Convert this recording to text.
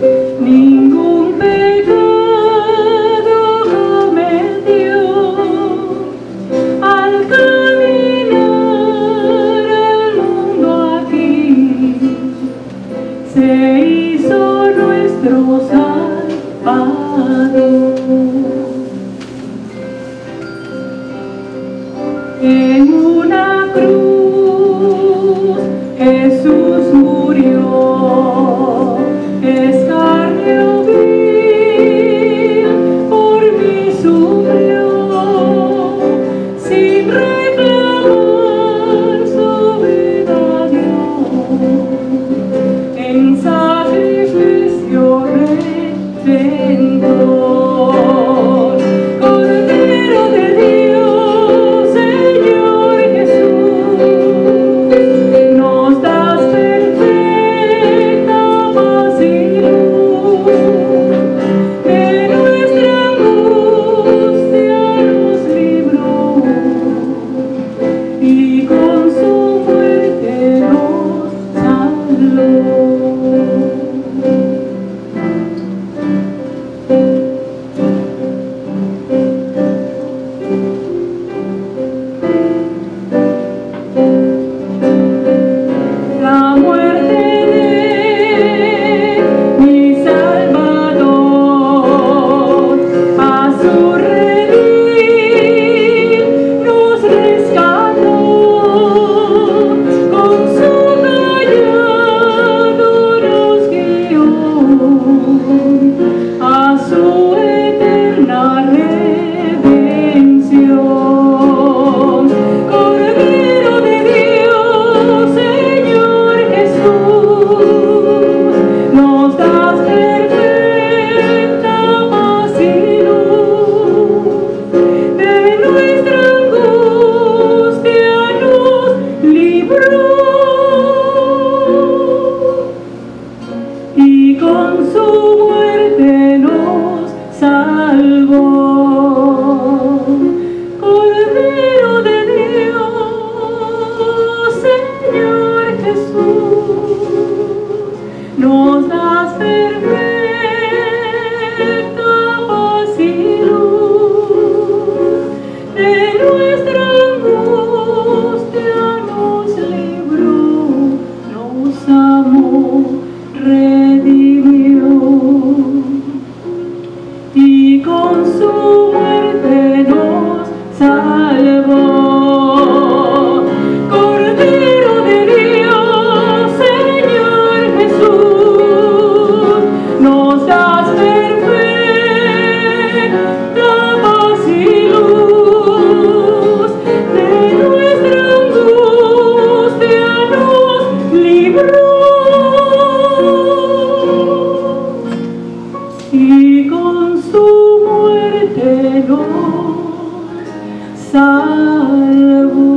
ningún pecado cometió al caminar al mundo aquí, se hizo nuestro Salvador. En una cruz Jesús murió, escarnio vil por mí sufrió, sin reclamar su vida dio, en sacrificio redentor. Cordero de Dios, Señor Jesús, nos das perfecta paz y luz, de nuestra angustia nos libró, y con su muerte nos salvó. La muerte de mi Salvador, a su redil nos rescató, con su callado nos guió a su eterna redención. Cordero de Dios, Señor Jesús, nos das perfecta paz y luz, de nuestra angustia nos libró, y con su muerte nos salvó. Cordero de Dios, Señor Jesús, nos das perfecta paz y luz, de nuestra angustia nos libró, nos amó, redimió, y con su muerte nos salvó. Cordero de Dios, Señor Jesús, nos das perfecta paz y luz, de nuestra angustia nos libró, y con su muerte nos salvó.